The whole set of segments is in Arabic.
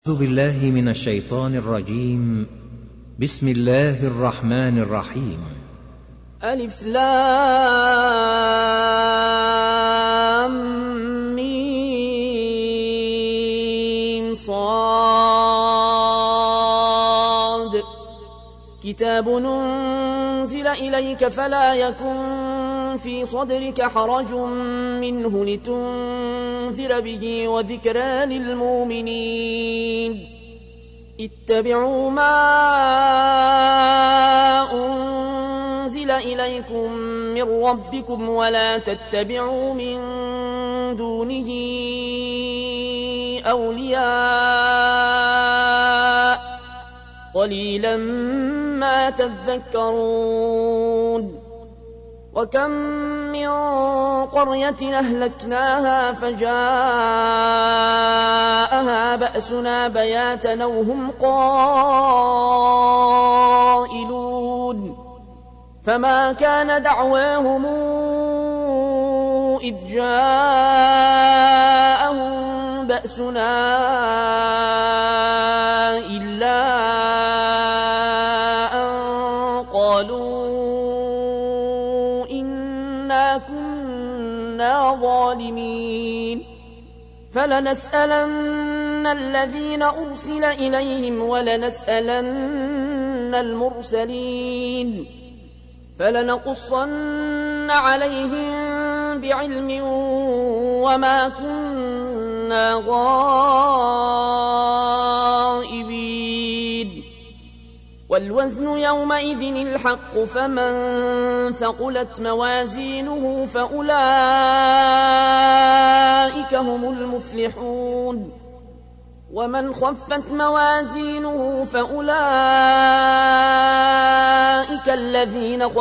أعوذ بالله من الشيطان الرجيم. بسم الله الرحمن الرحيم. ألف لام ميم صاد كتاب أنزل إليك فلا يكن في صدرك حرج منه لتنذر به وذكرى للمؤمنين اتبعوا ما أنزل إليكم من ربكم ولا تتبعوا من دونه أولياء قليلا ما تذكرون وكم من قرية أهلكناها فجاءها بأسنا بياتا وهم قائلون فما كان دعواهم إذ جاءهم بأسنا إلا أن قالوا إنا كنا ظالمين فلنسألن الذين أرسل إليهم ولنسألن المرسلين فلنقصن عليهم بعلم وما كنا غائبين والوزن يومئذ الحق فمن ثقلت موازينه فأولئك هم المفلحون ومن خفت موازينه فأولئك الذين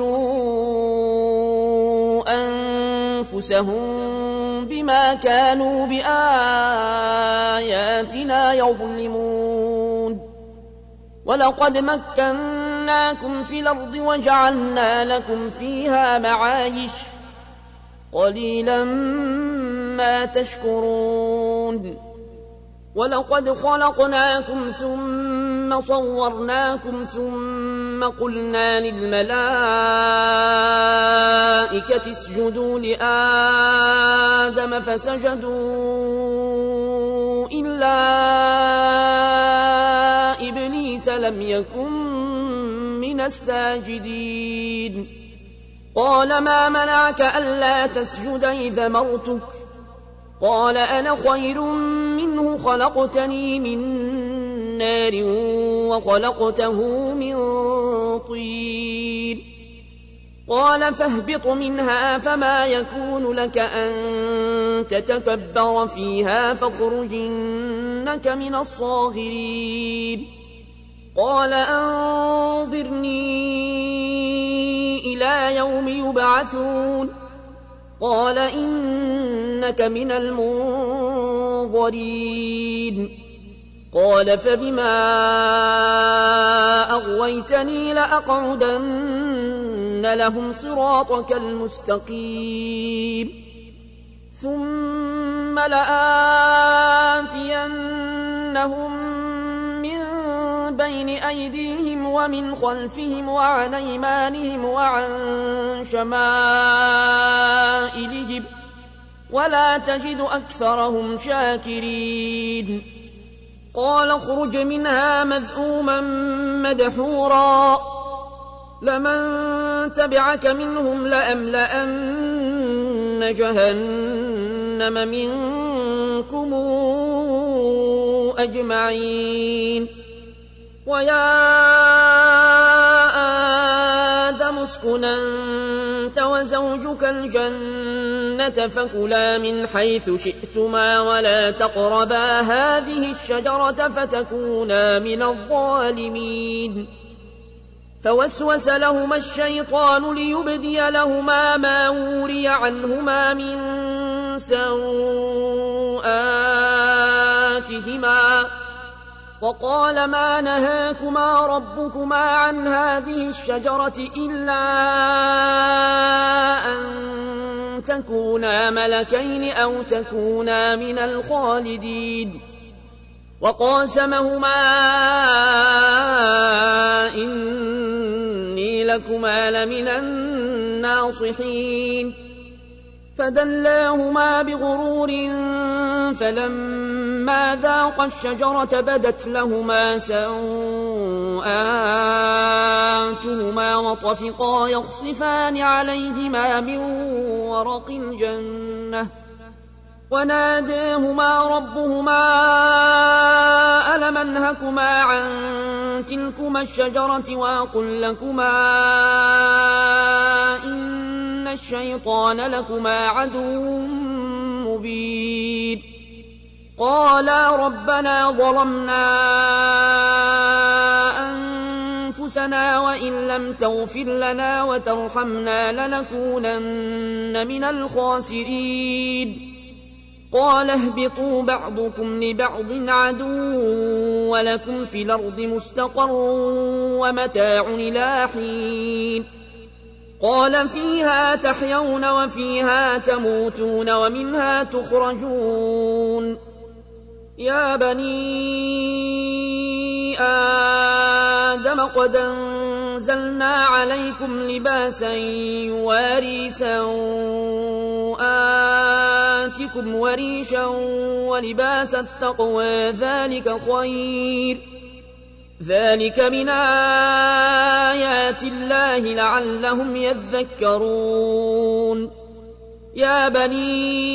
خسروا أنفسهم بما كانوا بآياتنا يظلمون ولقد مكناكم في الأرض وجعلنا لكم فيها معايش قليلا ما تشكرون ولقد خلقناكم ثم صورناكم ثم قلنا للملائكة اسجدوا لآدم فسجدوا إلا إبليس لم يكن من الساجدين قال ما منعك ألا تسجد إذا أمرتك قال أنا خير منه خلقتني من نار وخلقته من طين قال فاهبط منها فما يكون لك أن تتكبر فيها فاخرج إنك من الصاغرين قال أنظرني إلى يوم يبعثون قال إنك من المنظرين قال فبما أغويتني لأقعدن لهم صراطك المستقيم ثم لآتينهم من بين أيديهم ومن خلفهم وعن أيمانهم وعن شمائلهم ولا تجد أكثرهم شاكرين قال اخرج منها مذءوما مدحورا لمن تبعك منهم لأملأن جهنم منكم أجمعين ويا آدم اسكن أنت وزوجك الجنة فكلا من حيث شئتما ولا تقربا هذه الشجرة فتكونا من الظالمين فوسوس لهما الشيطان ليبدي لهما ما وري عنهما من سوآتهما وقال ما نهاكما ربكما عن هذه الشجرة إلا أن تكونا ملكين أو تكونا من الخالدين وقاسمهما إني لكما لمن الناصحين فدلاهما بغرور فلما ذاقا الشجرة بدت لهما سوآتهما وطفقا يخصفان عليهما من ورق الجنة وناداهما ربهما ألم أنهكما عن تلكما الشجرة وأقل لكما إن الشيطان لكما عدو مبين قالا ربنا ظلمنا أنفسنا وإن لم تغفر لنا وترحمنا لنكونن من الخاسرين قال اهبطوا بعضكم لبعض عدو ولكم في الأرض مستقر ومتاع إلى حين قال فيها تحيون وفيها تموتون ومنها تخرجون يا بني آدم قد أنزلنا عليكم لباسا يواري سوآتكم وريشا ولباس التقوى ذلك خير ذلك من آيات الله لعلهم يذكرون يا بني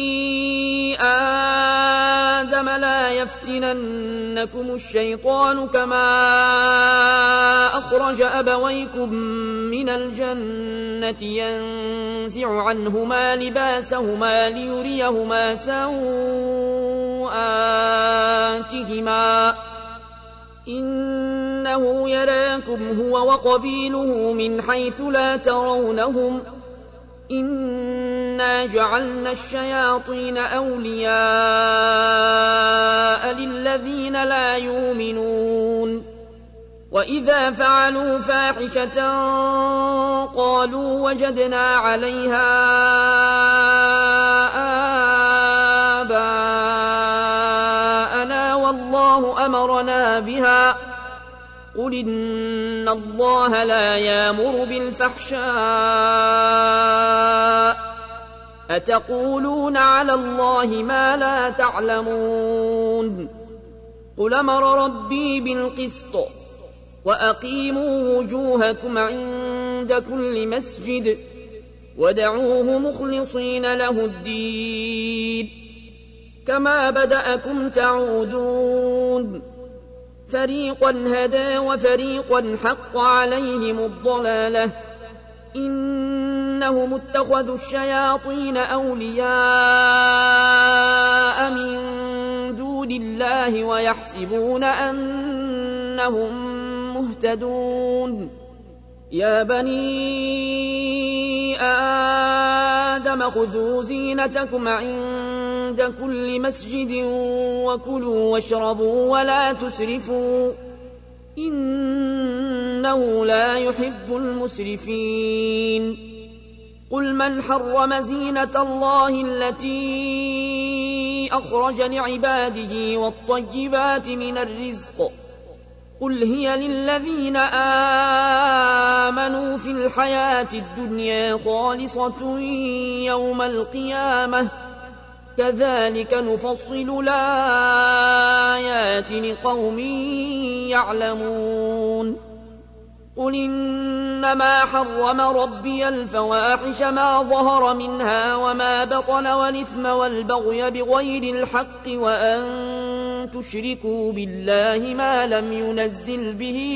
آدم لا يفتننكم الشيطان كما أخرج أبويكم من الجنة ينزع عنهما لباسهما ليريهما سوآتهما إنه يراكم هو وقبيله من حيث لا ترونهم إنا جعلنا الشياطين أولياء للذين لا يؤمنون وإذا فعلوا فاحشة قالوا وجدنا عليها آباءنا والله أمرنا بها قل إن الله لا يأمر بالفحشاء أتقولون على الله ما لا تعلمون قل أمر ربي بالقسط وأقيموا وجوهكم عند كل مسجد ودعوه مخلصين له الدين كما بدأكم تعودون فريقا هدى وفريقا حق عليهم الضلالة إنهم اتخذوا الشياطين أولياء من دون الله ويحسبون أنهم مهتدون يا بني آدم خذوا زينتكم عند كل مسجد وكلوا واشربوا ولا تسرفوا إنه لا يحب المسرفين قل من حرم زينة الله التي أخرج لعباده والطيبات من الرزق قل هي للذين آمنوا في الحياة الدنيا خالصة يوم القيامة كذلك نفصل الآيات لقوم يعلمون قل إنما حرم ربي الفواحش ما ظهر منها وما بطن والإثم والبغي بغير الحق وأن تشركوا بالله ما لم ينزل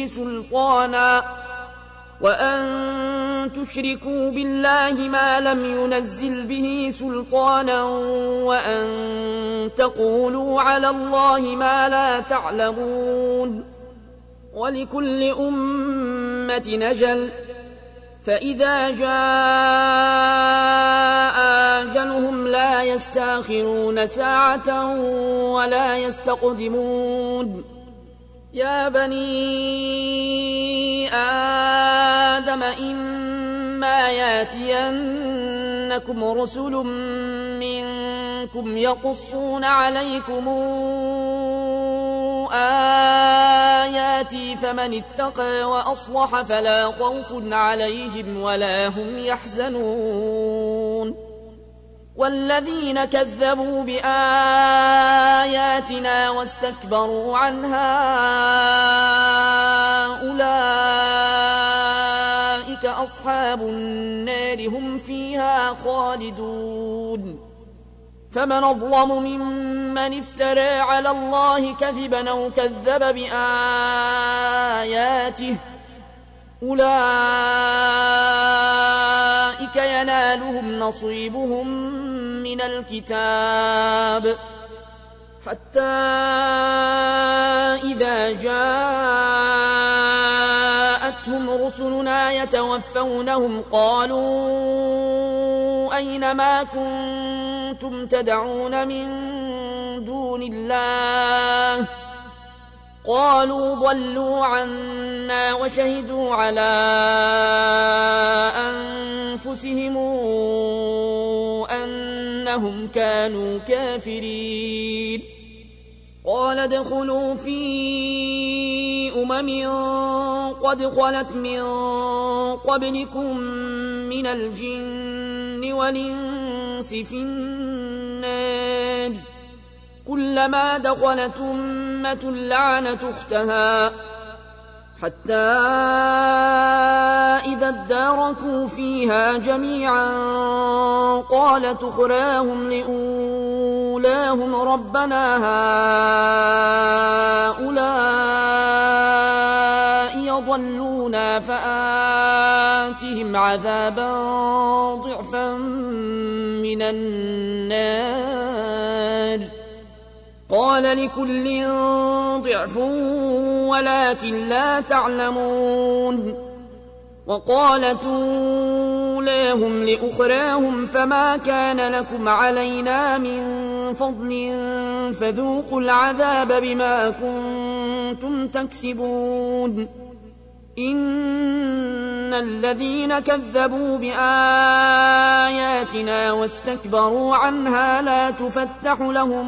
به سلطانا وأن تقولوا على الله ما لا تعلمون ولكل أمة أجل فإذا جاء أجلهم لا يستأخرون ساعة ولا يستقدمون يا بني آدم إما ياتينكم رسل منكم يقصون عليكم آياتي فمن اتقى وأصلح فلا خوف عليهم ولا هم يحزنون والذين كذبوا بآياتنا واستكبروا عنها أولئك أصحاب النار هم فيها خالدون فمن أظلم ممن افترى على الله كذبا أو كذب بآياته أولئك ينالهم نصيبهم من الكتاب حتى إذا جاءتهم رسلنا يتوفونهم قالوا أين ما كنتم تدعون من دون الله قالوا ضلوا عنا وشهدوا على أنفسهم أنهم كانوا كافرين قال ادخلوا في قد خلت من قبلكم من الجن والإنس في النار كلما دخلت أمة لعنت أختها حتى إذا اداركوا فيها جميعا قالت أخراهم لأولاهم ربنا هؤلاء يضلونا فآتهم عذابا ضعفا من النار قال لكل ضعف ولكن لا تعلمون وقالت أولاهم لأخراهم فما كان لكم علينا من فضل فذوقوا العذاب بما كنتم تكسبون إن الذين كذبوا بآياتنا واستكبروا عنها لا تفتح لهم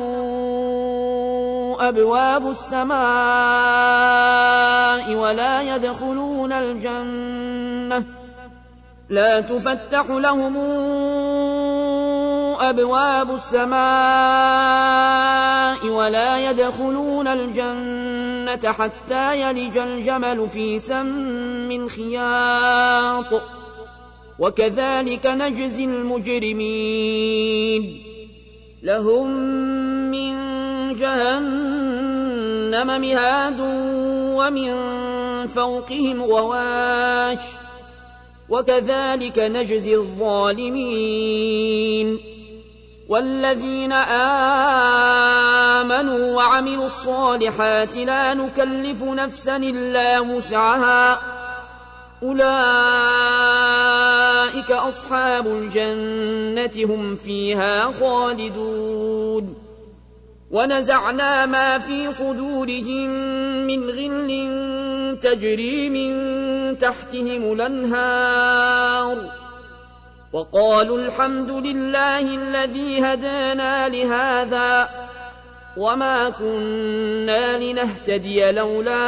أبواب السماء لا تفتح لهم أبواب السماء ولا يدخلون الجنة حتى يلج الجمل في سم الخياط وكذلك نجزي المجرمين لهم من جهنم مهاد ومن فوقهم غواش وكذلك نجزي الظالمين والذين آمنوا وعملوا الصالحات لا نكلف نفسا إلا وسعها أولئك أصحاب الجنة هم فيها خالدون ونزعنا ما في صدورهم من غل تجري من تحتهم الأنهار وقالوا الحمد لله الذي هدانا لهذا وما كنا لنهتدي لولا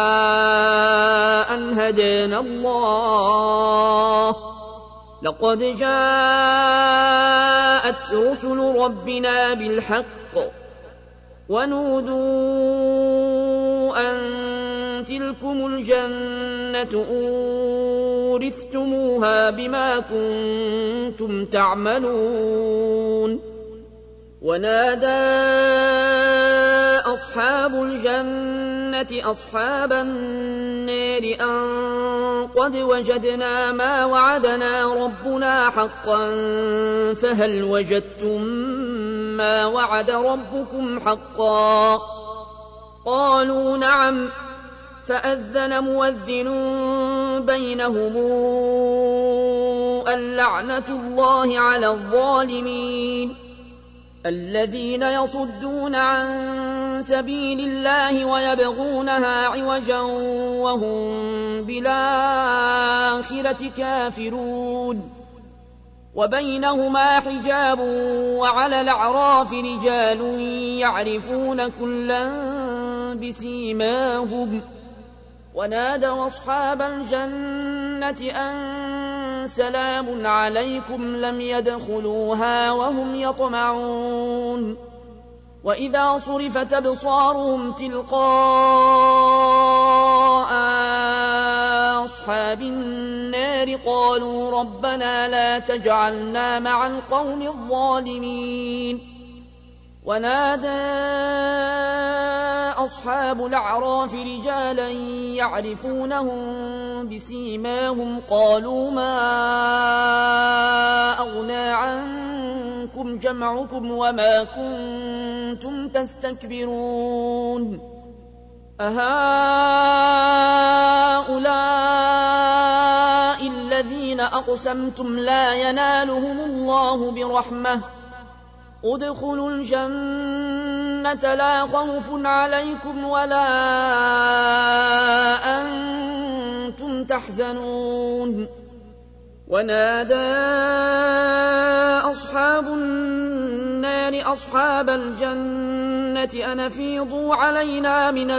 أن هدانا الله لقد جاءت رسل ربنا بالحق ونودوا أن تلكم الجنة أورثتموها بما كنتم تعملون ونادى أصحاب الجنة أصحاب النار أن قد وجدنا ما وعدنا ربنا حقا فهل وجدتم ما وعد ربكم حقا قالوا نعم فأذن مؤذن بينهم اللعنة الله على الظالمين الذين يصدون عن سبيل الله ويبغونها عوجا وهم بالآخرة كافرون وبينهما حجاب وعلى الأعراف رجال يعرفون كلا بسيماهم ونادوا أصحاب الجنة أن سلام عليكم لم يدخلوها وهم يطمعون وإذا صرفت أبصارهم تلقاء أصحاب النار قالوا ربنا لا تجعلنا مع القوم الظالمين ونادى أصحاب الأعراف رجالا يعرفونهم بسيماهم قالوا ما أغنى عنكم جمعكم وما كنتم تستكبرون أهؤلاء الذين أقسمتم لا ينالهم الله برحمة ادخلوا الجنة لا خوف عليكم ولا أنتم تحزنون ونادى أصحاب النار أصحاب الجنة أن أفيضوا علينا من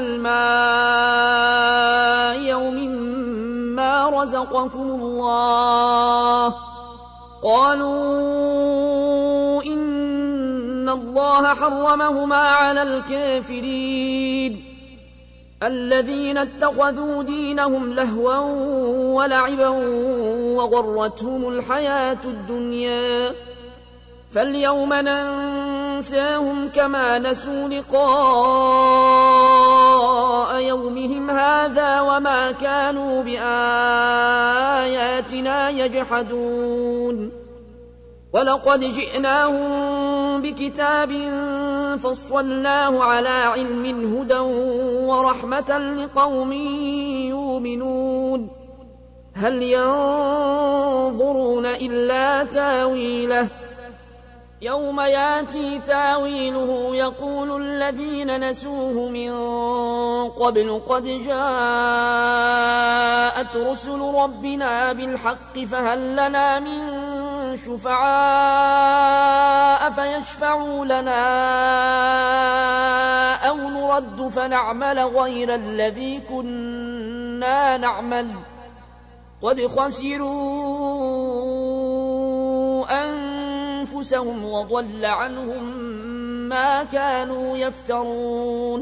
الماء يوم ما رزقكم الله قالوا إن الله حرمهما على الكافرين الذين اتخذوا دينهم لهوا ولعبا وغرتهم الحياة الدنيا فاليوم ننساهم كما نسوا لقاء يومهم هذا وما كانوا بآياتنا يجحدون ولقد جئناهم بكتاب فصلناه على علم هدى ورحمة لقوم يؤمنون هل ينظرون إلا تاويله يوم ياتي تاويله يقول الذين نسوه من قبل قد جاءت رسل ربنا بالحق فهل لنا من شفعاء فيشفعوا لنا أو نرد فنعمل غير الذي كنا نعمل قد خسروا أنفسهم وضل عنهم ما كانوا يفترون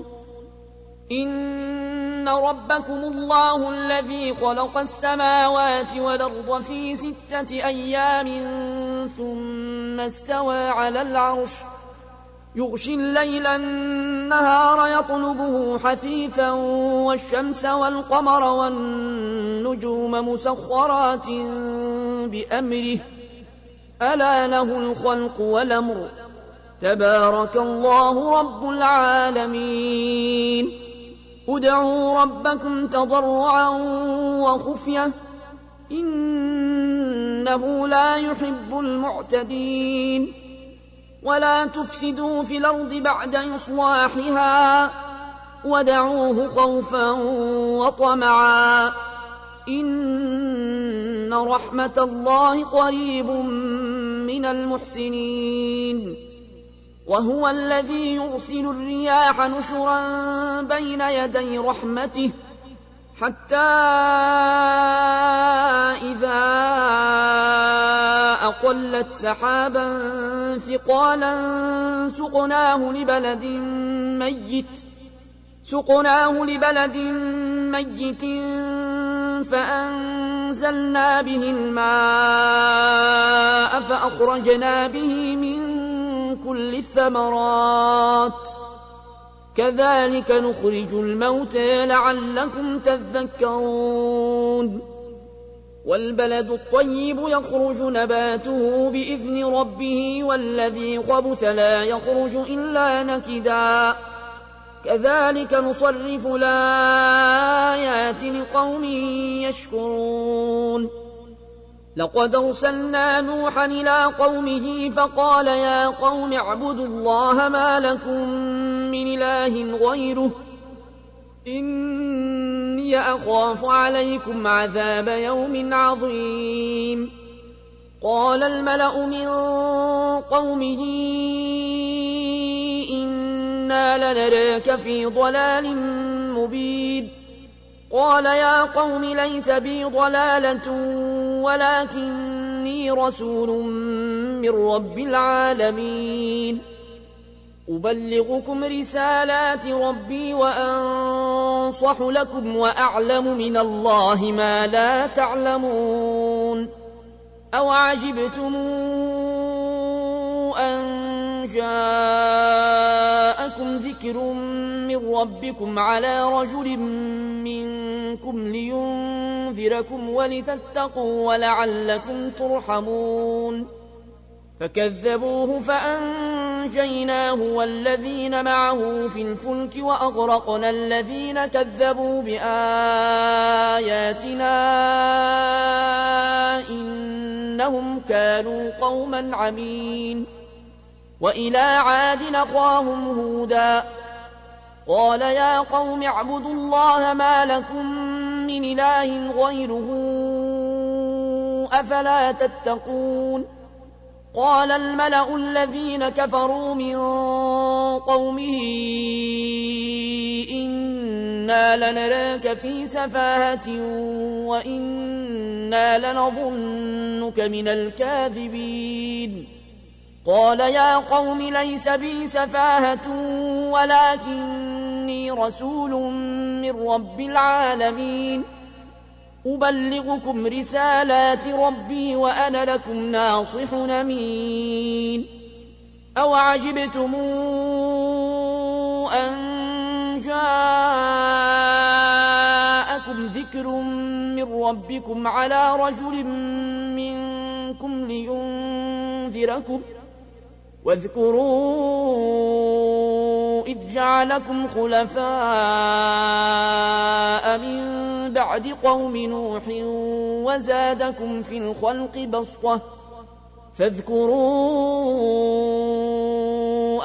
إن ربكم الله الذي خلق السماوات والأرض في 6 أيام ثم استوى على العرش يغشي الليل النهار يطلبه حثيثا والشمس والقمر والنجوم مسخرات بأمره ألا له الخلق والأمر تبارك الله رب العالمين ادعوا ربكم تضرعا وخفية إنه لا يحب المعتدين ولا تفسدوا في الأرض بعد إصلاحها ودعوه خوفا وطمعا إن رحمة الله قريب من المحسنين وهو الذي يرسل الرياح نشرا بين يدي رحمته حتى إذا أقلت سحابا ثقالا سقناه لبلد ميت فأنزلنا به الماء فأخرجنا به من كل الثمرات كذلك نخرج الموتى لعلكم تذكرون والبلد الطيب يخرج نباته بإذن ربه والذي خبث لا يخرج إلا نكدا كذلك نصرف الآيات لقوم يشكرون لقد أرسلنا نوحا إلى قومه فقال يا قوم اعبدوا الله ما لكم من إله غيره إني أخاف عليكم عذاب يوم عظيم قال الملأ من قومه إنا لنراك في ضلال مبين قال يا قوم ليس بي ضلالة ولكني رسول من رب العالمين أبلغكم رسالات ربي وأنصح لكم وأعلم من الله ما لا تعلمون أو عجبتم أن جاءكم ذكر من ربكم على رجل منكم لينذركم ولتتقوا ولعلكم ترحمون فكذبوه فأنجيناه والذين معه في الفلك وأغرقنا الذين كذبوا بآياتنا إنهم كانوا قوما عمين وإلى عاد أخاهم هودا قال يا قوم اعبدوا الله ما لكم من إله غيره أفلا تتقون قال الملأ الذين كفروا من قومه إنا لنراك في سفاهة وإنا لنظنك من الكاذبين قال يا قوم ليس بي سفاهة ولكني رسول من رب العالمين أبلغكم رسالات ربي وأنا لكم ناصح أمين أو عجبتم أن جاءكم ذكر من ربكم على رجل منكم لينذركم واذكروا إذ جعلكم خلفاء من بعد قوم نوح وزادكم في الخلق بسطة فاذكروا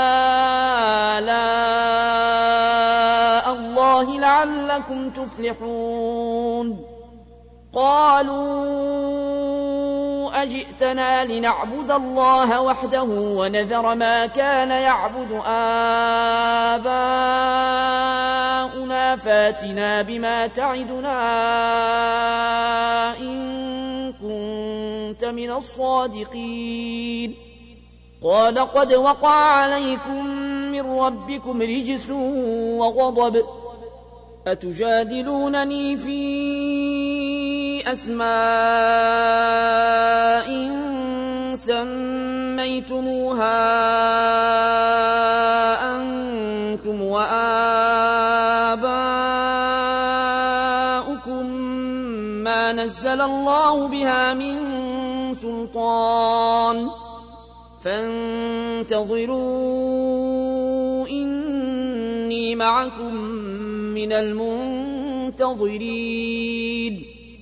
آلاء الله لعلكم تفلحون قالوا أجئتنا لنعبد الله وحده ونذر ما كان يعبد آباؤنا فاتنا بما تعدنا إن كنت من الصادقين قال قد وقع عليكم من ربكم رجس وغضب أتجادلونني في أسماء سميتموها أنتم وآباؤكم ما نزل الله بها من سلطان فانتظروا إني معكم من المنتظرين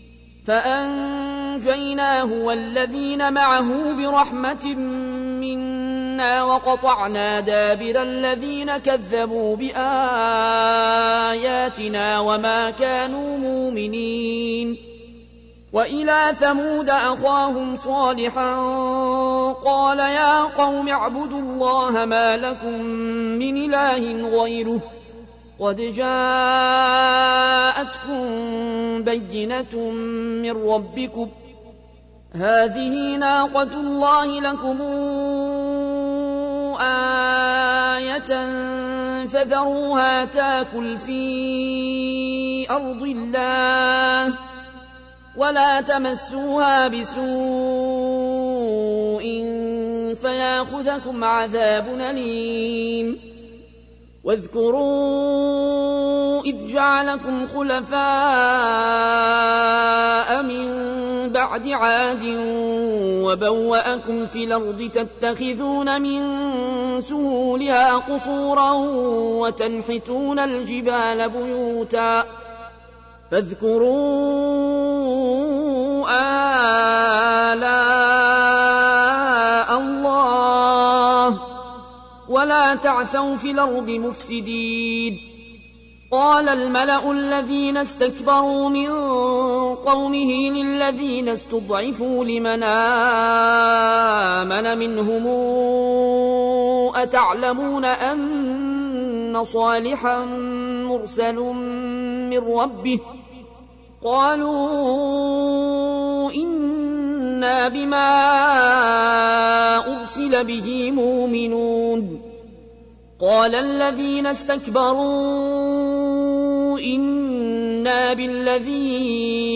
فأنجيناه والذين معه برحمة منا وقطعنا دابر الذين كذبوا بآياتنا وما كانوا مؤمنين وإلى ثمود أخاهم صالحا قال يا قوم اعبدوا الله ما لكم من إله غيره قد جاءتكم بينة من ربكم هذه ناقة الله لكم آية فذروها تاكل في أرض الله ولا تمسوها بسوء فياخذكم عذاب أليم واذكروا إذ جعلكم خلفاء من بعد عاد وبوأكم في الأرض تتخذون من سهولها قصورا وتنحتون الجبال بيوتا فاذكروا آلاء الله ولا تعثوا في الأرض مفسدين قال الملأ الذين استكبروا من قومه للذين استضعفوا لمن آمن منهم أتعلمون أن صالحا مرسل من ربه قالوا إنا بما أرسل به مؤمنون قال الذين استكبروا إنا بالذي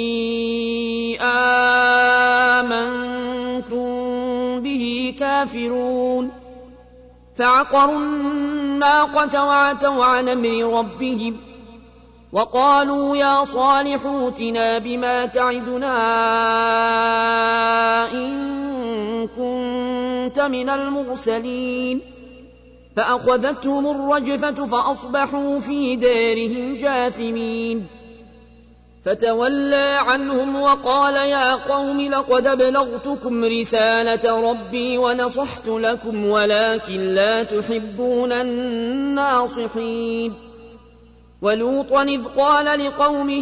آمنتم به كافرون فعقروا الناقة وعتوا عن أمر ربهم وقالوا يا صالح ائتنا بما تعدنا إن كنت من المرسلين فأخذتهم الرجفة فأصبحوا في دارهم جاثمين فتولى عنهم وقال يا قوم لقد أبلغتكم رسالة ربي ونصحت لكم ولكن لا تحبون الناصحين ولوطا إذ قال لقومه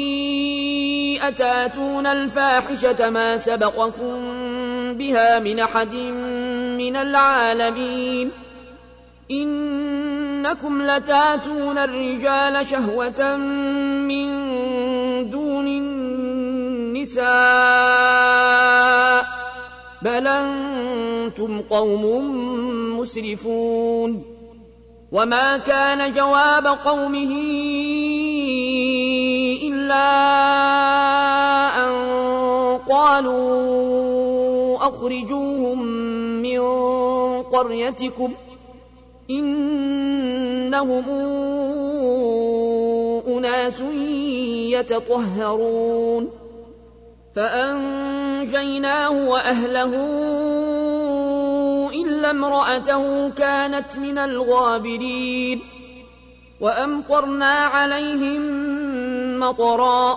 أتاتون الفاحشة ما سبقكم بها من أحد من العالمين إنكم لتاتون الرجال شهوة من دون النساء بل أنتم قوم مسرفون وما كان جواب قومه إلا أن قالوا أخرجوهم من قريتكم إنهم أناس يتطهرون فأنجيناه وأهله إلا امرأته كانت من الغابرين وأمطرنا عليهم مطرا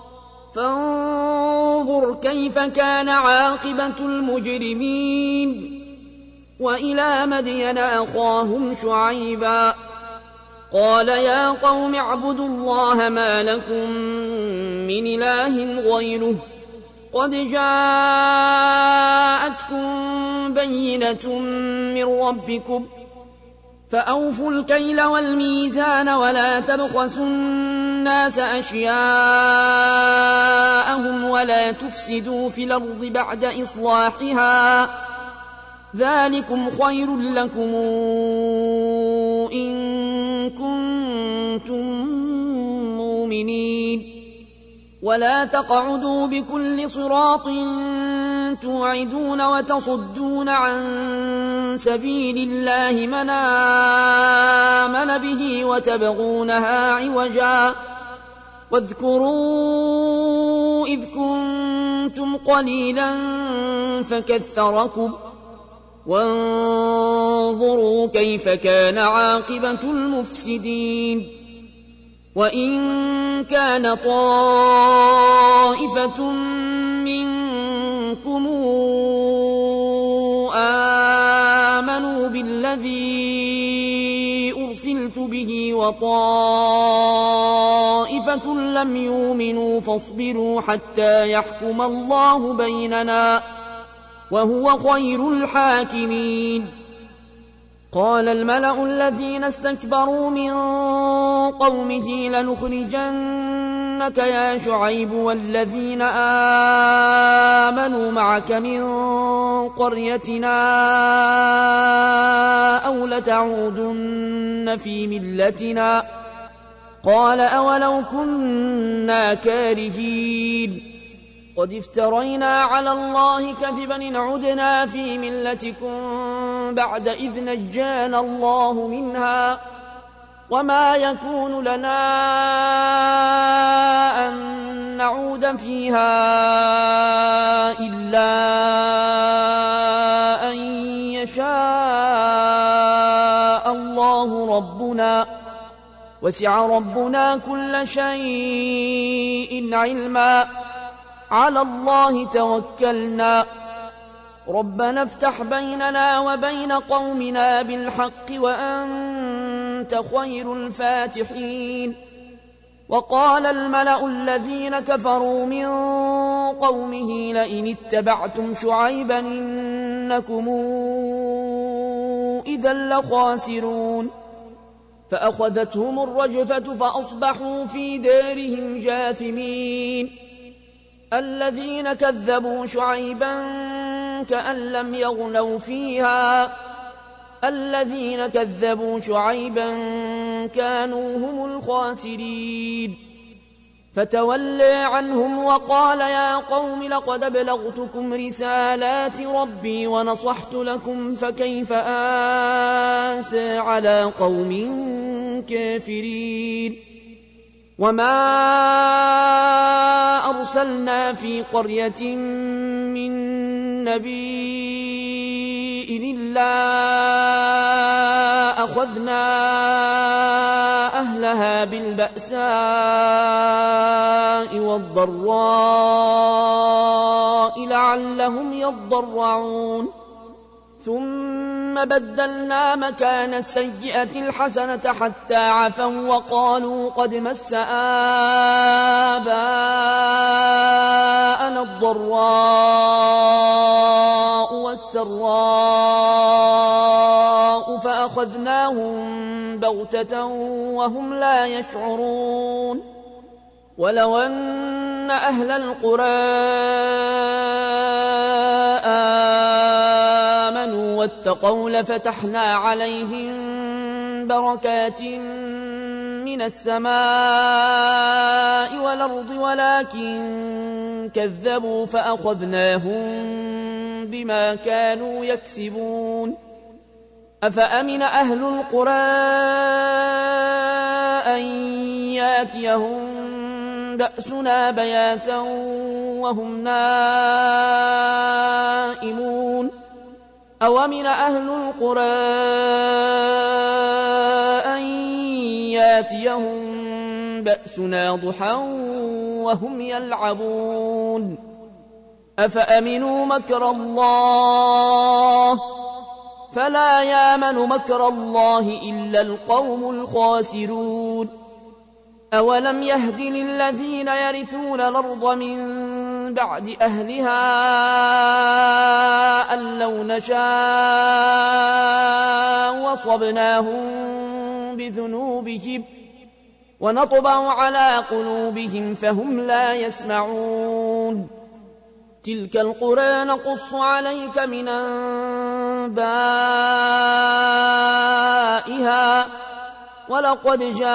فانظر كيف كان عاقبة المجرمين وإلى مدين أخاهم شعيبا قال يا قوم اعبدوا الله ما لكم من إله غيره قد جاءتكم بينة من ربكم فأوفوا الكيل والميزان ولا تبخسوا الناس أشياءهم ولا تفسدوا في الأرض بعد إصلاحها ذلكم خير لكم إن كنتم مؤمنين ولا تقعدوا بكل صراط توعدون وتصدون عن سبيل الله من آمن به وتبغونها عوجا واذكروا إذ كنتم قليلا فكثركم وانظروا كيف كان عاقبة المفسدين وإن كان طائفة منكم آمنوا بالذي أرسلت به وطائفة لم يؤمنوا فاصبروا حتى يحكم الله بيننا وهو خير الحاكمين قال الملأ الذين استكبروا من قومه لنخرجنك يا شعيب والذين آمنوا معك من قريتنا أو لتعودن في ملتنا قال أولو كنا كارهين قد افترينا على الله كذبا إن عدنا في ملتكم بعد إذ نجانا الله منها وما يكون لنا أن نعود فيها إلا أن يشاء الله ربنا وسع ربنا كل شيء علما على الله توكلنا ربنا افتح بيننا وبين قومنا بالحق وأنت وأنت خير الفاتحين. وقال الملأ الذين كفروا من قومه لئن اتبعتم شعيبا إنكم إذا لخاسرون. فأخذتهم الرجفة فأصبحوا في دارهم جاثمين. الذين كذبوا شعيبا كأن لم يغنوا فيها الذين كذبوا شعيبا كانوا هم الخاسرين. فتولى عنهم وقال يا قوم لقد أبلغتكم رسالات ربي ونصحت لكم فكيف آسى على قوم كافرين. وما أرسلنا في قرية من نبي إلا أخذنا أهلها بالبأساء والضراء لعلهم يضرعون. ثم بدلنا مكان السيئة الحسنة حتى عفوا وقالوا قد مس آباءنا الضراء والسراء فأخذناهم بغتة وهم لا يشعرون. ولو أن أهل القرى آمنوا واتقوا لفتحنا عليهم بركات من السماء والأرض ولكن كذبوا فأخذناهم بما كانوا يكسبون. أفأمن أهل القرى أن ياتيهم بأسنا بياتا وهم نائمون. أومن أهل القرى أن ياتيهم بأسنا ضحى وهم يلعبون. أفأمنوا مكر الله فلا يامن مكر الله إلا القوم الخاسرون. أولم يهد للذين يرثون الأرض من بعد أهلها أن لو نشاء وصبناهم بذنوبهم ونطبع على قلوبهم فهم لا يسمعون. تلك القرى نقص عليك من أنبائها ولقد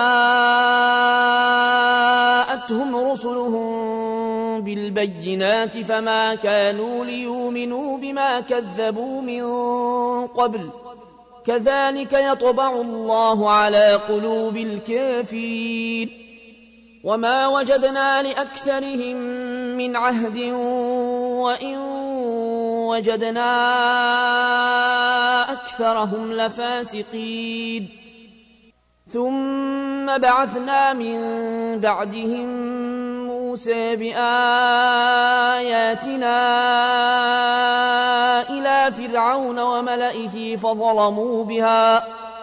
جاءتهم رسلهم بالبينات فما كانوا ليؤمنوا بما كذبوا من قبل كذلك يطبع الله على قلوب الكافرين. وما وجدنا لأكثرهم من عهد وإن وجدنا أكثرهم لفاسقين. ثم بعثنا من بعدهم موسى بآياتنا إلى فرعون وملئه فظلموا بها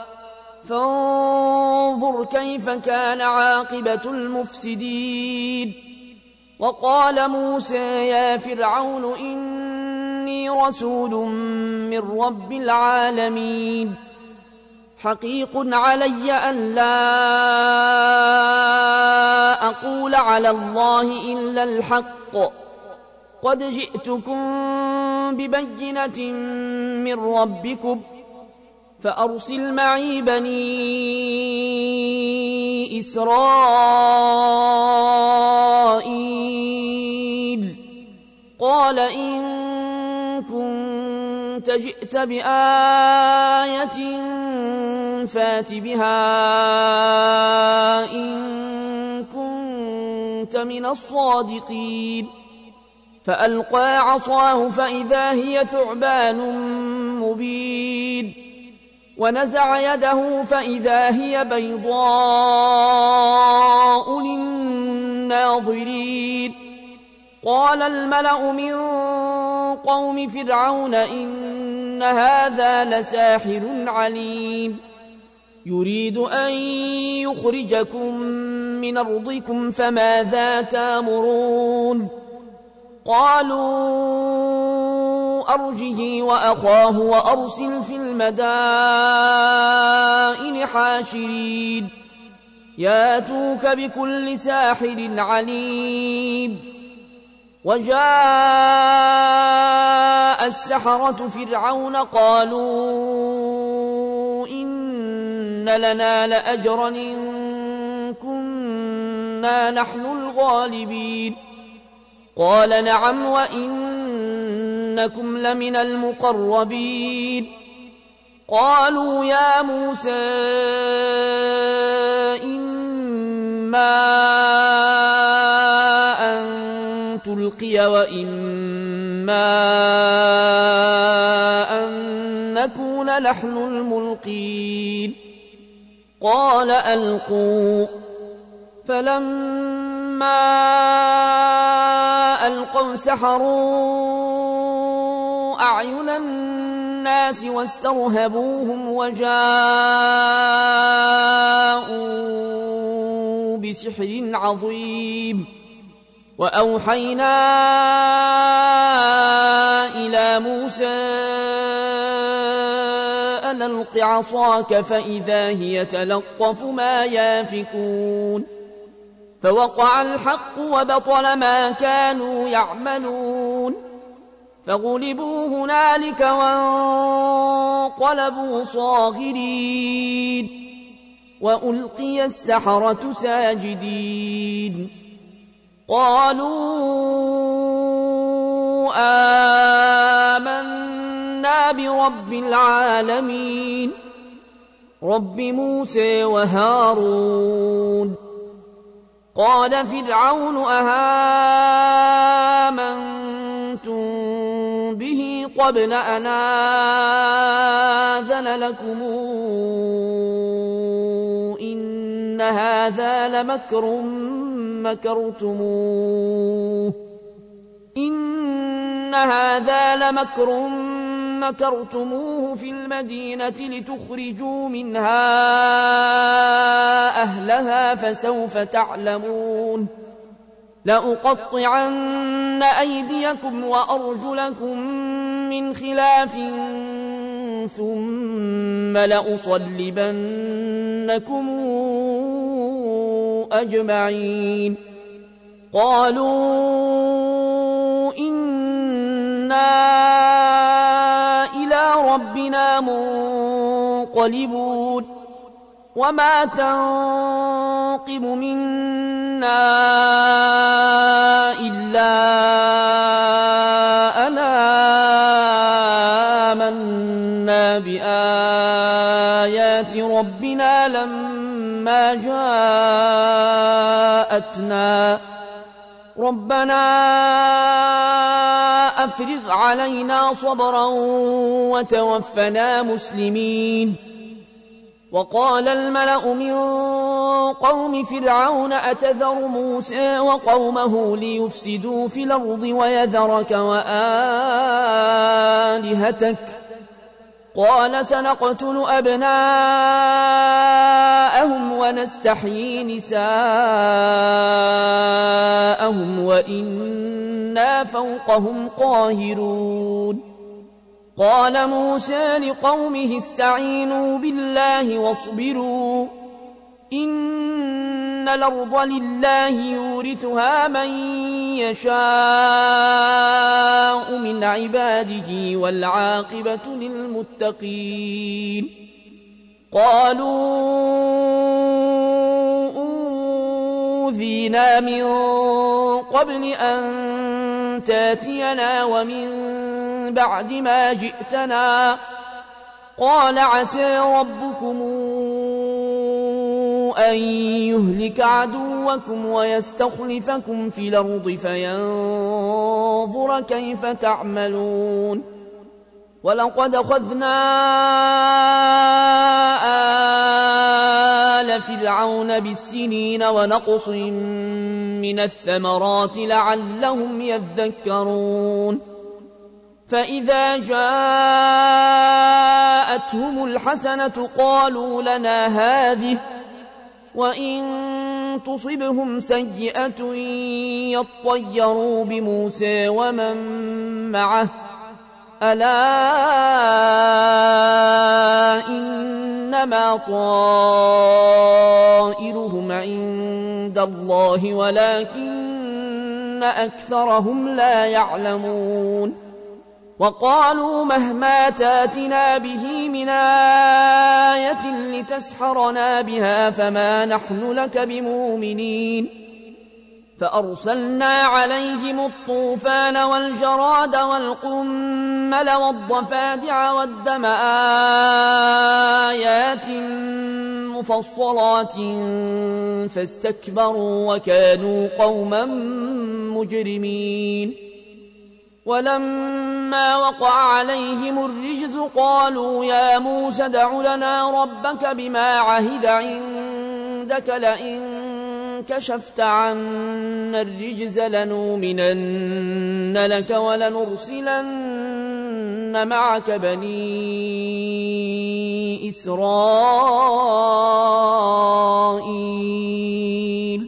فانظر كيف كان عاقبة المفسدين. وقال موسى يا فرعون إني رسول من رب العالمين حقيق علي أن لا أقول على الله إلا الحق قد جئتكم ببينة من ربكم فأرسل معي بني إسرائيل. قال إن كنت جئت بآية فات بها إن كنت من الصادقين. فألقى عصاه فإذا هي ثعبان مبين ونزع يده فإذا هي بيضاء للناظرين. قال الملأ من قوم فرعون إن هذا لساحر عليم يريد أن يخرجكم من أرضكم فماذا تأمرون قالوا أرجه وأخاه وأرسل في المدائن حاشرين ياتوك بكل ساحر عليم وجاء السحرة فرعون قالوا إن لنا لأجرا إن كنا نحن الغالبين قال نعم وإنكم لمن المقربين قالوا يا موسى إما أن تلقي وإما أن نكون نحن الملقين قال ألقوا فلما ألقوا سحروا أعين الناس واسترهبوهم وجاءوا بسحر عظيم وأوحينا إلى موسى أن ألق عصاك فإذا هي تلقف ما يافكون فوقع الحق وبطل ما كانوا يعملون فغلبوا هنالك وانقلبوا صاغرين وألقي السحرة ساجدين قالوا آمنا برب العالمين رب موسى وهارون قال فرعون أهامنتم به قبل أن آذن لكم إن هذا لمكر مكرتموه في المدينة لتخرجوا منها أهلها فسوف تعلمون لأقطعن أيديكم وأرجلكم من خلاف ثم لأصلبنكم أجمعين قالوا إنا إلى ربنا منقلبون وما تنقم منا إلا أن آمنا بآيات ربنا لما جاءتنا ربنا أفرغ علينا صبرا وتوفنا مسلمين وقال الملأ من قوم فرعون أتذر موسى وقومه ليفسدوا في الأرض ويذرك وآلهتك قال سنقتل أبناءهم ونستحيي نساءهم وإنا فوقهم قاهرون قال موسى لقومه استعينوا بالله واصبروا إن الأرض لله يورثها من يشاء من عباده والعاقبة للمتقين قالوا أوذينا من قبل أن تاتينا ومن بعد ما جئتنا قال عسى ربكم أن يهلك عدوكم ويستخلفكم في الأرض فينظر كيف تعملون ولقد أخذنا آل فرعون بالسنين ونقص من الثمرات لعلهم يذكرون فإذا جاءتهم الحسنة قالوا لنا هذه، وإن تصبهم سيئة يطيروا بموسى ومن معه، ألا إنما طائرهم عند الله ولكن أكثرهم لا يعلمون. وقالوا مهما تاتنا به من آية لتسحرنا بها فما نحن لك بمؤمنين. فأرسلنا عليهم الطوفان والجراد والقمل والضفادع والدم آيات مفصلات فاستكبروا وكانوا قوما مجرمين. ولما وقع عليهم الرجز قالوا يا موسى ادع لنا ربك بما عهد عندك لئن كشفت عنا الرجز لنؤمنن لك ولنرسلن معك بني إسرائيل.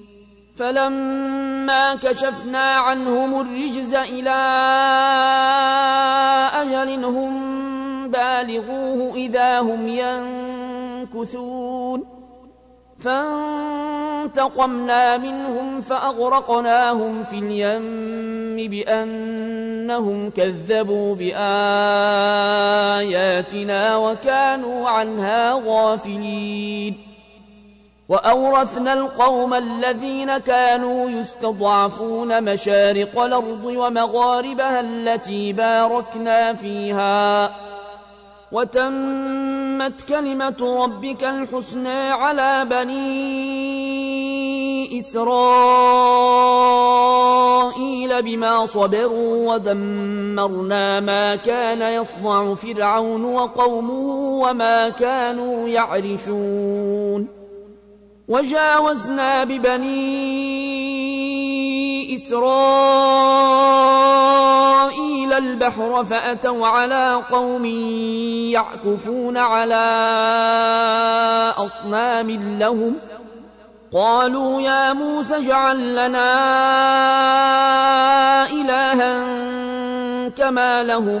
فلما كشفنا عنهم الرجز إلى أجل هم بالغوه إذا هم ينكثون فانتقمنا منهم فأغرقناهم في اليم بأنهم كذبوا بآياتنا وكانوا عنها غافلين. وأورثنا القوم الذين كانوا يستضعفون مشارق الأرض ومغاربها التي باركنا فيها وتمت كلمة ربك الحسنى على بني إسرائيل بما صبروا ودمرنا ما كان يصنع فرعون وقومه وما كانوا يعرشون. وجاوزنا ببني إسرائيل البحر فأتوا على قوم يعكفون على أصنام لهم قالوا يا موسى اجعل لنا إلها كما لهم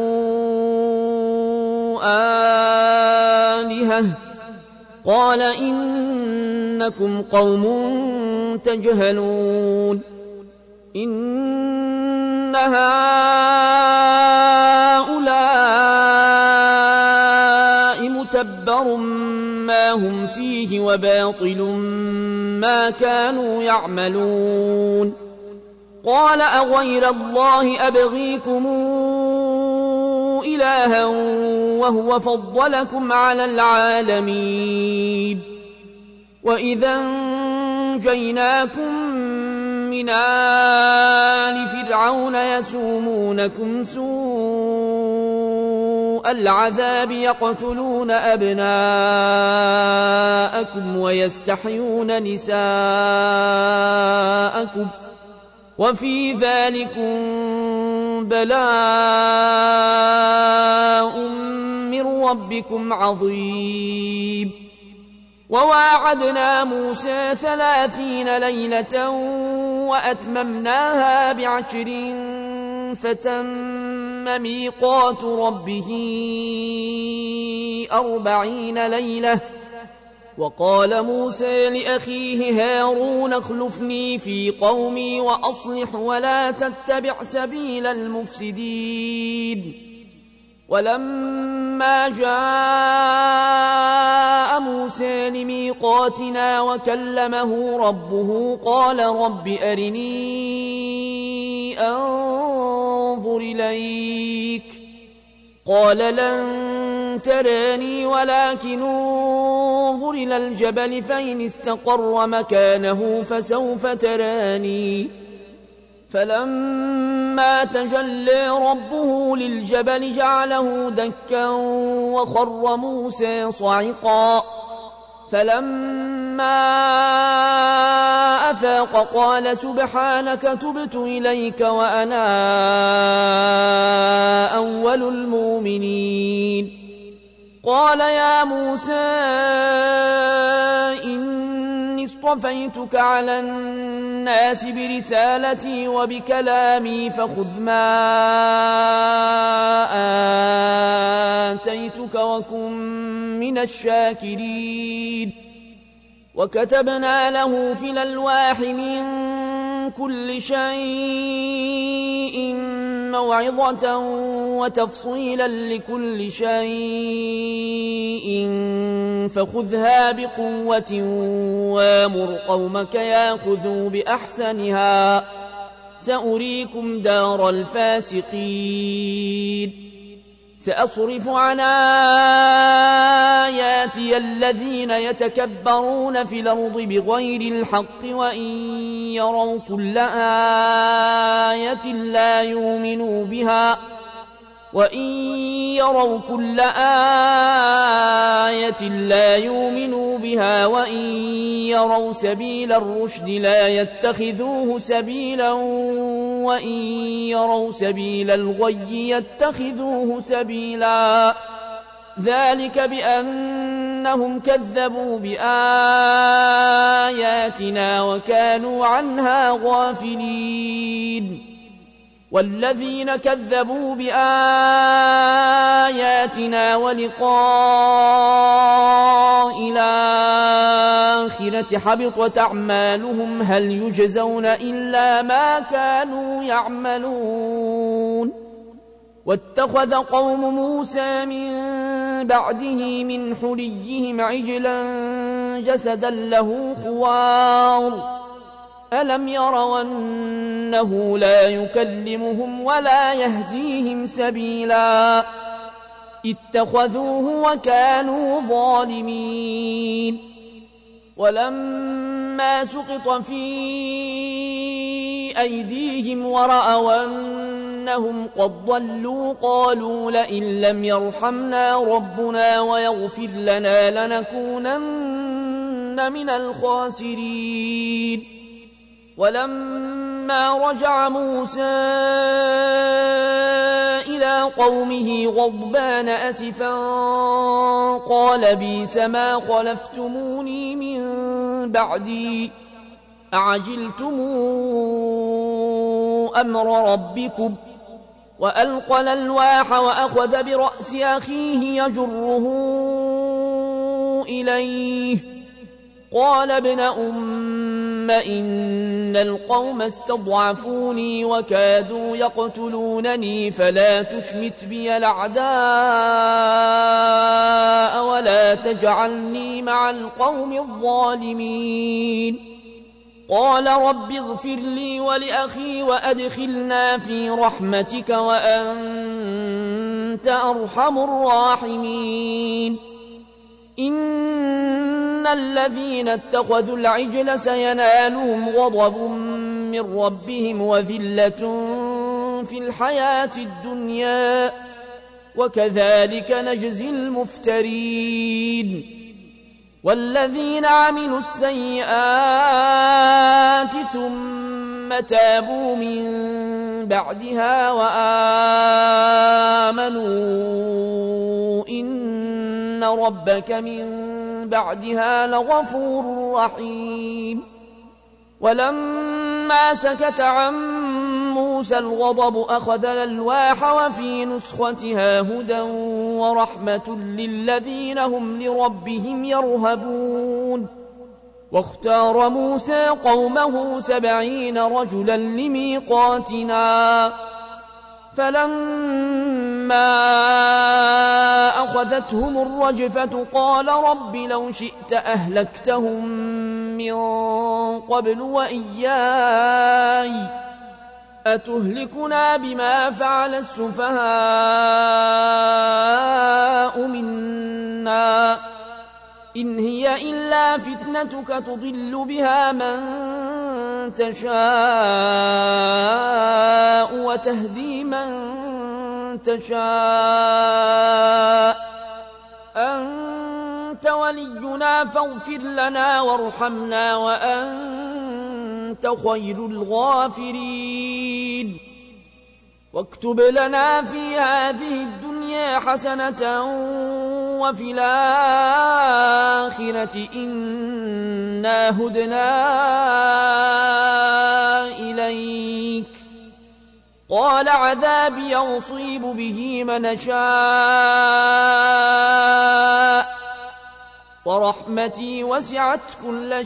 آلهة قال إنكم قوم تجهلون. إن هؤلاء متبر ما هم فيه وباطل ما كانوا يعملون. قال أغير الله أبغيكم إلها وهو فضلكم على العالمين. وإذا انجيناكم من آل فرعون يسومونكم سوء العذاب يقتلون أبناءكم ويستحيون نساءكم وفي ذلكم بلاء من ربكم عظيم. وواعدنا موسى 30 ليلة وأتممناها ب10 فتم ميقات ربه 40 ليلة. وقال موسى لأخيه هارون اخلفني في قومي وأصلح ولا تتبع سبيل المفسدين. ولما جاء موسى لميقاتنا وكلمه ربه قال رب أرني أنظر إليك قال لن تراني ولكن انظر إلى الجبل فإن استقر مكانه فسوف تراني. فلما تجلى ربه للجبل جعله دكا وخر موسى صعقا. فلما أفاق قال سبحانك تبت إليك وأنا أول المؤمنين. قال يا موسى إني اصطفيتك على الناس برسالتي وبكلامي فخذ ما آتيتك وكن من الشاكرين. وكتبنا له في الألواح من كل شيء موعظة وتفصيلا لكل شيء فخذها بقوة وامر قومك ياخذوا بأحسنها سأريكم دار الفاسقين. سأصرف عن آياتي الذين يتكبرون في الأرض بغير الحق وإن يروا كل آية لا يؤمنوا بها وإن يروا سبيل الرشد لا يتخذوه سبيلا وإن يروا سبيل الغي يتخذوه سبيلا. ذلك بأنهم كذبوا بآياتنا وكانوا عنها غافلين. والذين كذبوا بآياتنا ولقاء الآخرة حبطت أعمالهم هل يجزون إلا ما كانوا يعملون. واتخذ قوم موسى من بعده من حليهم عجلا جسدا له خوار ألم يروا أنه لا يكلمهم ولا يهديهم سبيلا اتخذوه وكانوا ظالمين. ولما سقط في أيديهم ورأوا أنهم قد ضلوا قالوا لئن لم يرحمنا ربنا ويغفر لنا لنكونن من الخاسرين. ولما رجع موسى إلى قومه غضبان أسفا قال بئس ما خلفتموني من بعدي أعجلتم أمر ربكم. وألقى الألواح وأخذ برأس أخيه يجره إليه قال ابن أم إن القوم استضعفوني وكادوا يقتلونني فلا تشمت بي الأعداء ولا تجعلني مع القوم الظالمين. قال رب اغفر لي ولأخي وأدخلنا في رحمتك وأنت أرحم الراحمين. إن الذين اتخذوا العجل سينالهم غضب من ربهم وذلة في الحياة الدنيا وكذلك نجزي المفترين. والذين عملوا السيئات ثم تابوا من بعدها وآمنوا إن ربك من بعدها لغفور رحيم. ولما سكت عن موسى الغضب أخذ الألواح وفي نسختها هدى ورحمة للذين هم لربهم يرهبون. واختار موسى قومه 70 رجلا لميقاتنا فلما أخذتهم الرجفة قال رب لو شئت أهلكتهم من قبل وإياي أتهلكنا بما فعل السفهاء منا إن هي إلا فتنتك تضل بها من تشاء وتهدي من تشاء أنت ولينا فاغفر لنا وارحمنا وأنت وأنت خير الغافرين واكتب لنا في هذه الدنيا حسنة وفي الآخرة إنا هدنا إليك قال عذابي يصيب به من شاء ورحمتي وسعت كل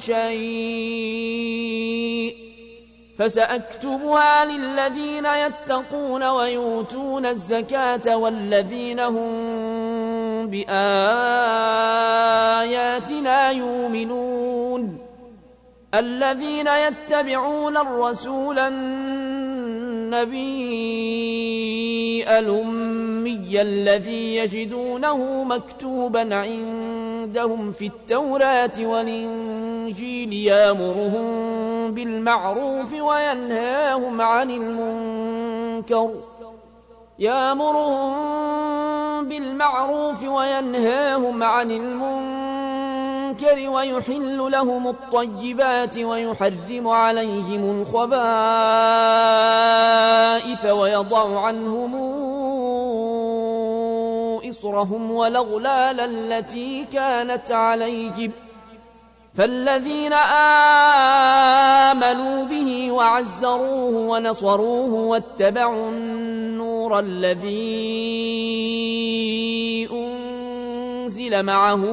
شيء فسأكتبها للذين يتقون ويؤتون الزكاة والذين هم بآياتنا يؤمنون الذين يتبعون الرسول النبي الأمي الذي يجدونه مكتوبا عندهم في التوراة والإنجيل يأمرهم بالمعروف وينهاهم عن المنكر ويحل لهم الطيبات ويحرم عليهم الخبائث ويضع عنهم إصرهم والأغلال التي كانت عليهم فالذين آمنوا به وعزروه ونصروه واتبعوا النور الذي أنزل معه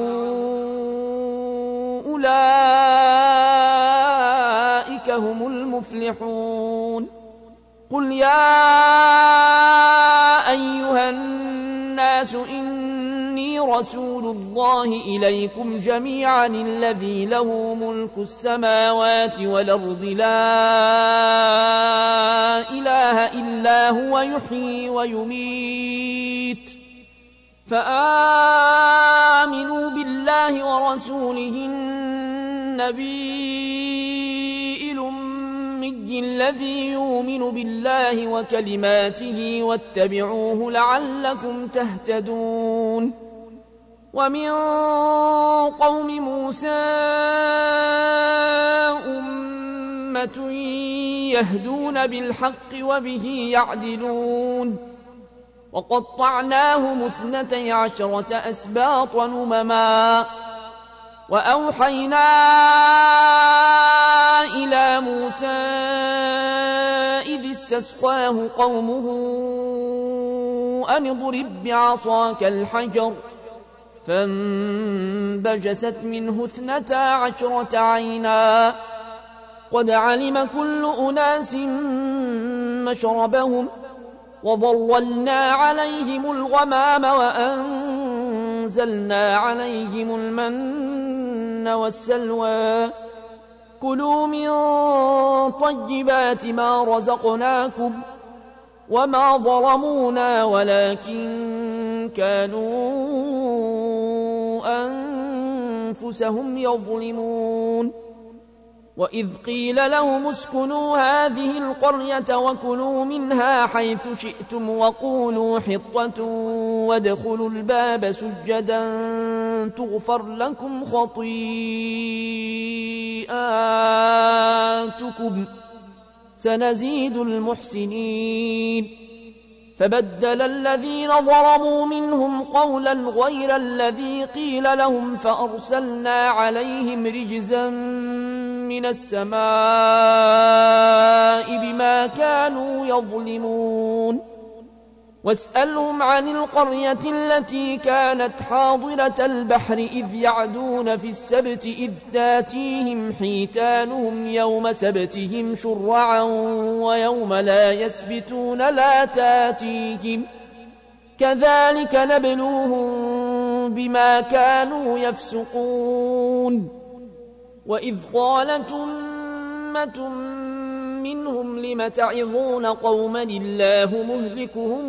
أولئك هم المفلحون قل يا أيها الناس إني رسول الله إليكم جميعا الذي له ملك السماوات والأرض لا إله إلا هو يحيي ويميت فآمنوا بالله ورسوله النبي الأمي الذي يؤمن بالله وكلماته واتبعوه لعلكم تهتدون ومن قوم موسى أمة يهدون بالحق وبه يعدلون وقطعناهم 12 أسباطا أمما وأوحينا إلى موسى إذ استسقاه قومه أن اضرب بعصاك الحجر فانبجست منه 12 عينا قد علم كل أناس مشربهم وظللنا عليهم الغمام وأنزلنا عليهم المن والسلوى كلوا من طيبات ما رزقناكم وما ظلمونا ولكن كانوا أنفسهم يظلمون وإذ قيل لهم اسكنوا هذه القرية وكلوا منها حيث شئتم وقولوا حطة وادخلوا الباب سجدا تغفر لكم خطيئاتكم سنزيد المحسنين فبدل الذين ظلموا منهم قولا غير الذي قيل لهم فأرسلنا عليهم رجزا من السماء بما كانوا يظلمون واسألهم عن القرية التي كانت حاضرة البحر إذ يعدون في السبت إذ تاتيهم حيتانهم يوم سبتهم شرعا ويوم لا يسبتون لا تاتيهم كذلك نبلوهم بما كانوا يفسقون وإذ قالت أمة منهم لم تعظون قوما الله مهلكهم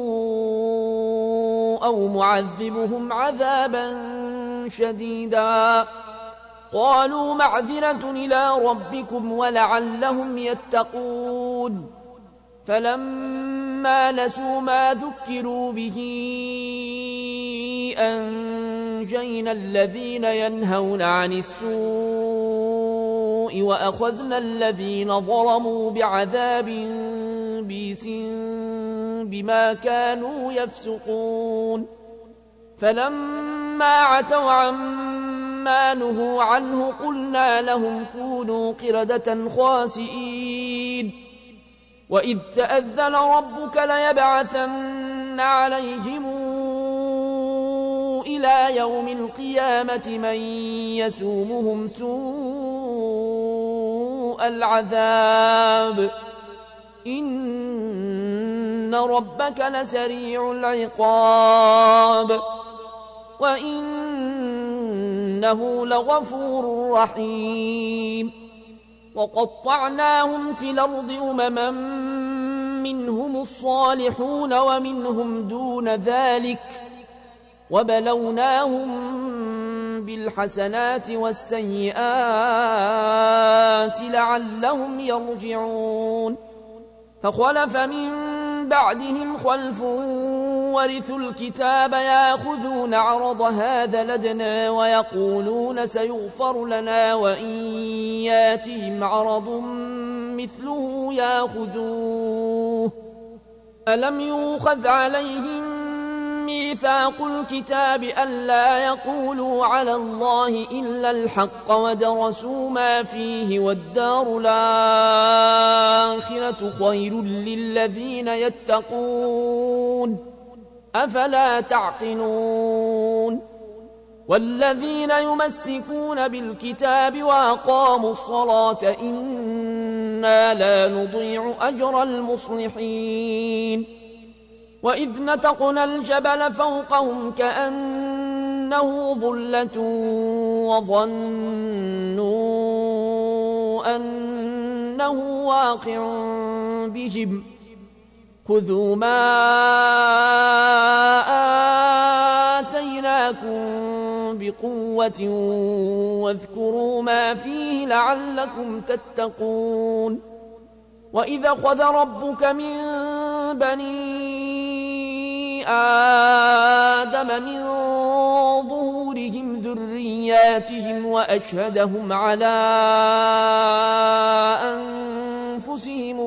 أو معذبهم عذابا شديدا قالوا معذرة إلى ربكم ولعلهم يتقون فلما نسوا ما ذكروا به أنجينا الذين ينهون عن السوء السوء وأخذنا الذين ظلموا بعذاب بئيس بما كانوا يفسقون فلما عتوا عما نهوا عنه قلنا لهم كونوا قردة خاسئين وإذ تأذن ربك ليبعثن عليهم إلى يوم القيامة من يسومهم سوء العذاب إن ربك لسريع العقاب وإنه لغفور رحيم وقطعناهم في الأرض أمما منهم الصالحون ومنهم دون ذلك وبلوناهم بالحسنات والسيئات لعلهم يرجعون فخلف من بعدهم خلف ورثوا الكتاب ياخذون عرض هذا الأدنى ويقولون سيغفر لنا وإن ياتهم عرض مثله ياخذوه ألم يؤخذ عليهم ميثاق الكتاب ألا يقولوا على الله إلا الحق ودرسوا ما فيه والدار الآخرة خير للذين يتقون أفلا تعقلون والذين يمسكون بالكتاب وأقاموا الصلاة إنا لا نضيع أجر المصلحين وإذ نتقنا الجبل فوقهم كأنه ظلة وظنوا أنه واقع بهم خذوا ما آتيناكم بقوة واذكروا ما فيه لعلكم تتقون وإذا خذ ربك من بني آدم من ظهورهم ذرياتهم وأشهدهم على أنفسهم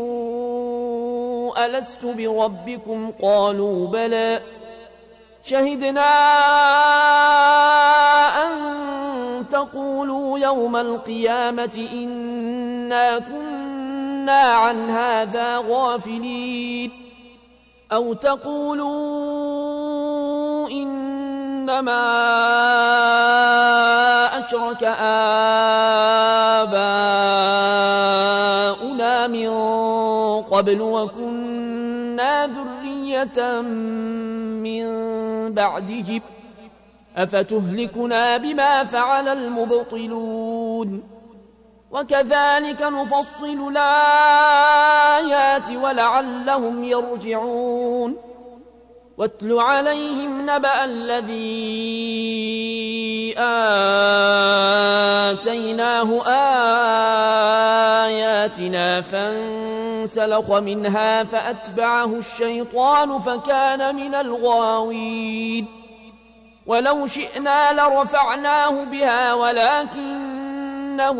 ألست بربكم قالوا بلى شهدنا أن تقولوا يوم القيامة إنا كنا عن هذا غافلين أو تقولوا إنما أشرك آباؤنا من قبل وكنا ذرية من بعدهم أفتهلكنا بما فعل المبطلون وكذلك نفصل الآيات ولعلهم يرجعون واتل عليهم نبأ الذي آتيناه آياتنا فانسلخ منها فأتبعه الشيطان فكان من الغاوين ولو شئنا لرفعناه بها ولكنه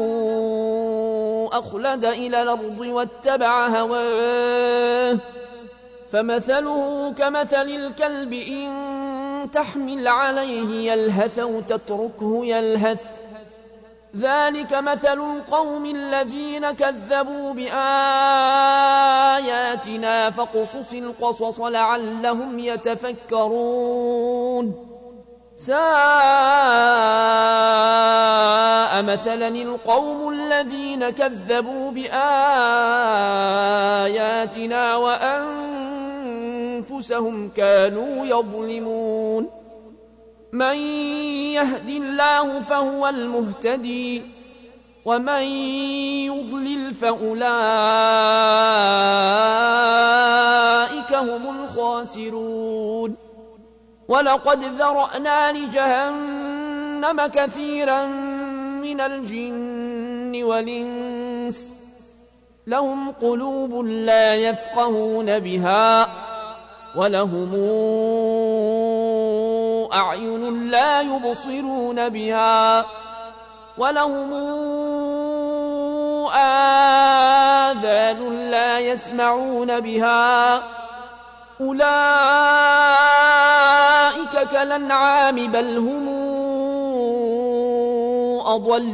أخلد إلى الأرض واتبع هواه فمثله كمثل الكلب إن تحمل عليه يلهث أو تتركه يلهث ذلك مثل القوم الذين كذبوا بآياتنا فاقصص القصص لعلهم يتفكرون ساء مثلا القوم الذين كذبوا بآياتنا وأنفسهم كانوا يظلمون من يهد الله فهو المهتدي ومن يضلل فأولئك هم الخاسرون ولقد ذرأنا لجهنم كثيرا من الجن والإنس لهم قلوب لا يفقهون بها ولهم أعين لا يبصرون بها ولهم يسمعون بها أولئك كالأنعام بل هم أضل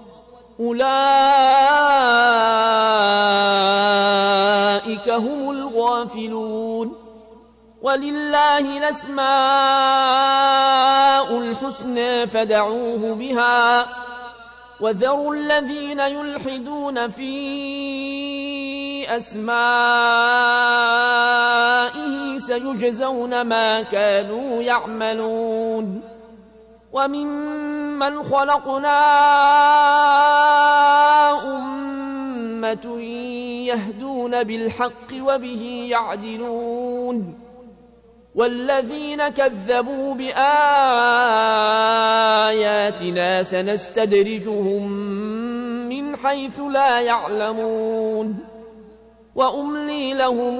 أولئك هم الغافلون ولله الأسماء الحسنى فدعوه بها وذروا الذين يلحدون في أسمائه سيجزون ما كانوا يعملون وممن خلقنا أمة يهدون بالحق وبه يعدلون والذين كذبوا بآياتنا سنستدرجهم من حيث لا يعلمون وأملي لهم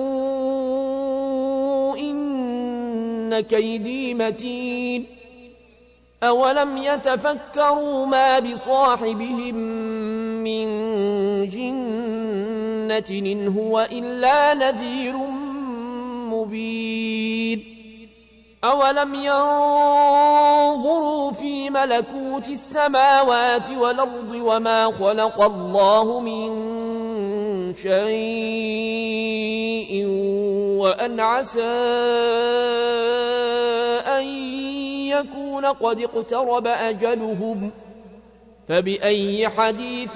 إن كيدي متين أولم يتفكروا ما بصاحبهم من جنة إن هو إلا نذير مبين أولم ينظروا في ملكوت السماوات والأرض وما خلق الله من شيء وأن عسى أن يكون قد اقترب أجلهم فبأي حديث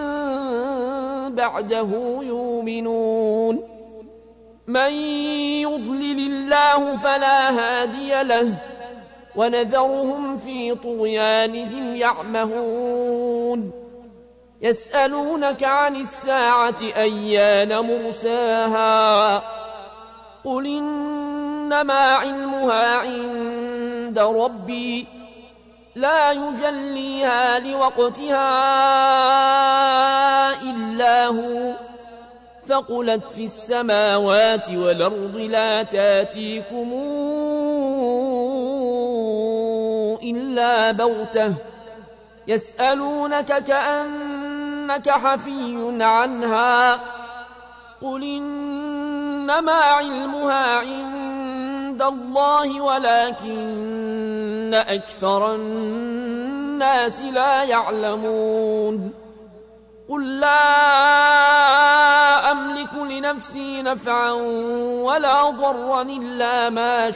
بعده يؤمنون من يضلل الله فلا هادي له ونذرهم في طغيانهم يعمهون يسألونك عن الساعة أيان مرساها قل إنما علمها عند ربي لا يجليها لوقتها إلا هو ثقلت في السماوات والأرض لا تاتيكم إلا بغتة يسألونك كأنك حفي عنها قل إنما علمها عند الله ولكن أكثر الناس لا يعلمون قل لا أملك لنفسي نفعا ولا ضرا إلا ما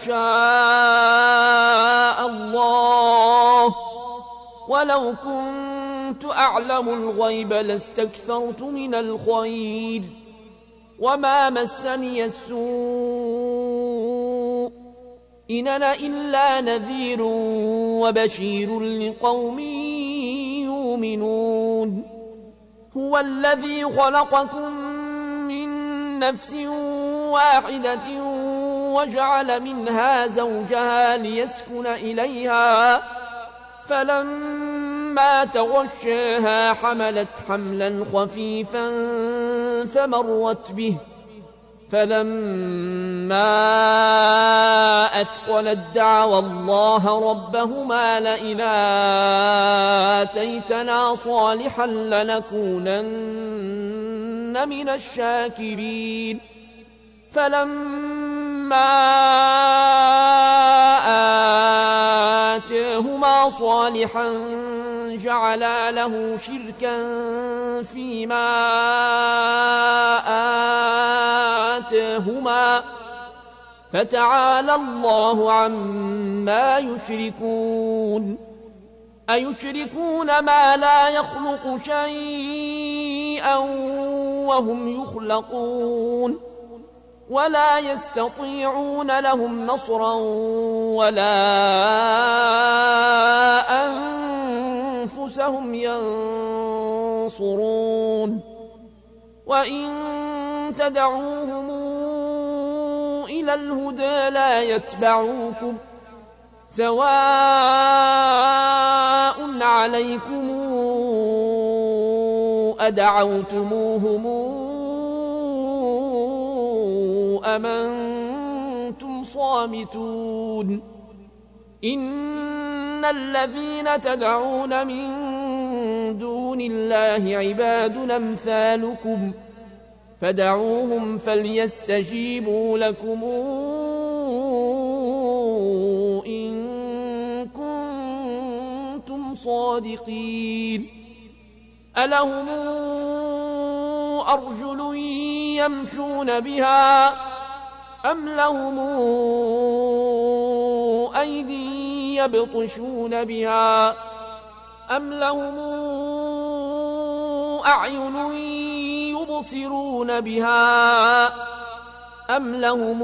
شاء الله ولو كنت أعلم الغيب لاستكثرت من الخير وما مسني السوء إن أنا إلا نذير وبشير لقوم يؤمنون هو الذي خلقكم من نفس واحدة وجعل منها زوجها ليسكن إليها فلما تغشاها حملت حملا خفيفا فمرت به فلما أثقلت دعوا الله ربهما لئن آتيتنا صالحا لنكونن من الشاكرين فلما آتاهما صالحا جعلا له شركا فيما آتاهما فتعالى الله عما يشركون أيشركون ما لا يخلق شيئا وهم يخلقون ولا يستطيعون لهم نصرا ولا أنفسهم ينصرون وإن تدعوهم إلى الهدى لا يتبعوكم سواء عليكم أدعوتموهم أم أنتم صامتون إن الذين تدعون من دون الله عباد أمثالكم فدعوهم فليستجيبوا لكم إن كنتم صادقين ألهم أرجل يمشون بها أم لهم أيدي يبطشون بها أم لهم أعين يبصرون بها أم لهم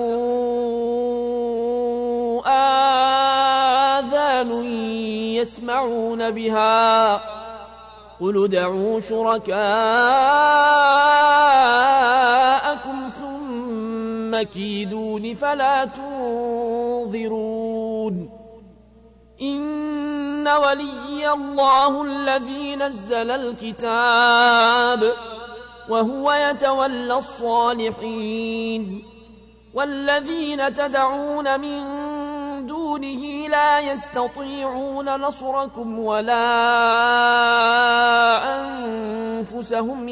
آذان يسمعون بها قل ادعوا شركاءكم ثم كيدون فلا تنظرون إن ولي الله الذي نزل الكتاب وهو يتولى الصالحين والذين تدعون من دونه لا يستطيعون نصركم ولا أنفسهم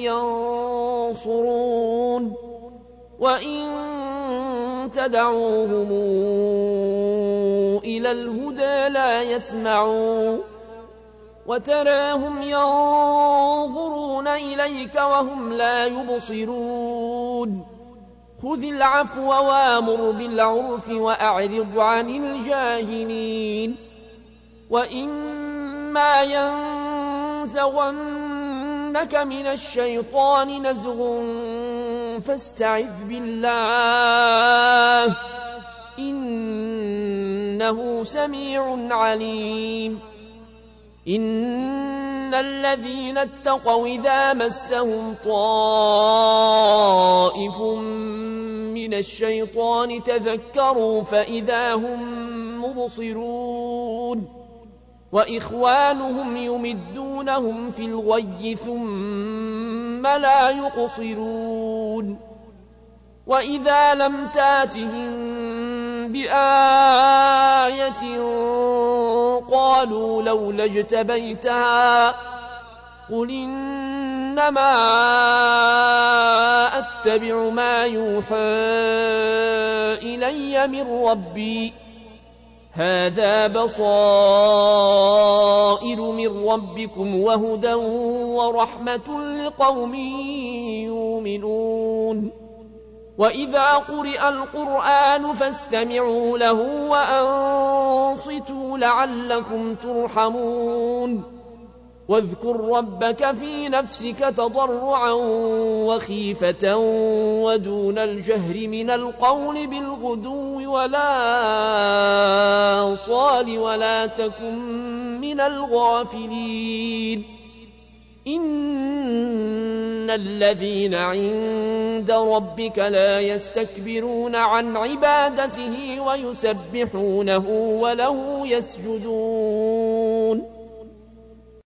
ينصرون وإن تدعوهم إلى الهدى لا يسمعون وتراهم ينظرون إليك وهم لا يبصرون خذ العفو وامر بالعرف وأعرض عن الجاهلين وإما ينزغنك من الشيطان نزغ فاستعذ بالله إنه سميع عليم إن الذين اتقوا إذا مسهم طائف من الشيطان تذكروا فإذا هم مبصرون وإخوانهم يمدونهم في الغي ثم لا يقصرون وإذا لم تاتهم بآية قالوا لولا اجتبيتها قل إنما أتبع ما يوحى إلي من ربي هذا بصائر من ربكم وهدى ورحمة لقوم يؤمنون وإذا قرئ القرآن فاستمعوا له وأنصتوا لعلكم ترحمون واذكر ربك في نفسك تضرعا وخيفة ودون الجهر من القول بالغدو ولا صال ولا تكن من الغافلين إن الذين عند ربك لا يستكبرون عن عبادته ويسبحونه وله يسجدون